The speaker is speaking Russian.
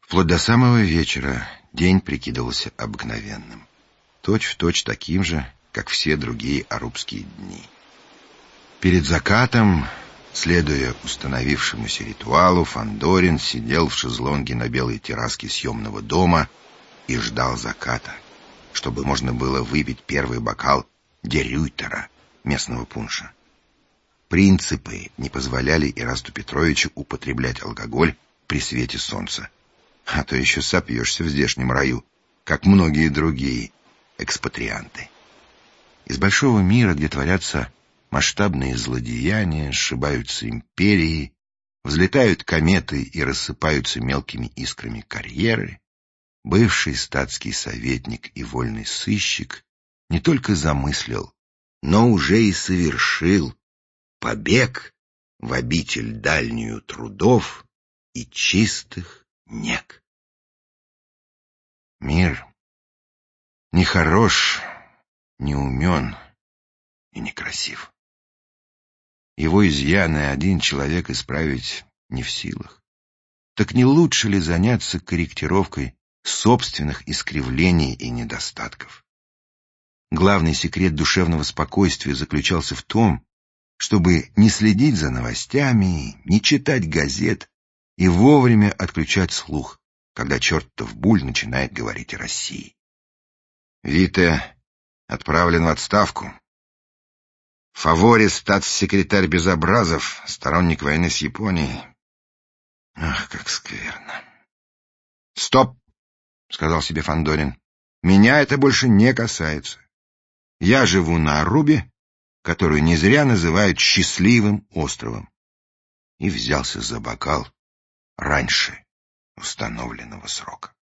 Вплоть до самого вечера день прикидывался обыкновенным, точь-в-точь таким же, как все другие арубские дни. Перед закатом, следуя установившемуся ритуалу, Фандорин сидел в шезлонге на белой терраске съемного дома и ждал заката, чтобы можно было выпить первый бокал дерюйтера, местного пунша. Принципы не позволяли Ирасту Петровичу употреблять алкоголь при свете солнца, а то еще сопьешься в здешнем раю, как многие другие экспатрианты. Из большого мира, где творятся масштабные злодеяния, сшибаются империи, взлетают кометы и рассыпаются мелкими искрами карьеры, бывший статский советник и вольный сыщик не только замыслил, но уже и совершил побег в обитель дальнюю трудов и чистых нег. Мир не хорош, не умен и некрасив. Его изъяны один человек исправить не в силах. Так не лучше ли заняться корректировкой собственных искривлений и недостатков? Главный секрет душевного спокойствия заключался в том, чтобы не следить за новостями, не читать газет и вовремя отключать слух, когда чертов Буль начинает говорить о России. Витте отправлен в отставку. Фаворе статс-секретарь Безобразов, сторонник войны с Японией. Ах, как скверно. «Стоп!» — сказал себе Фандорин. «Меня это больше не касается. Я живу на Арубе, которую не зря называют счастливым островом». И взялся за бокал раньше установленного срока.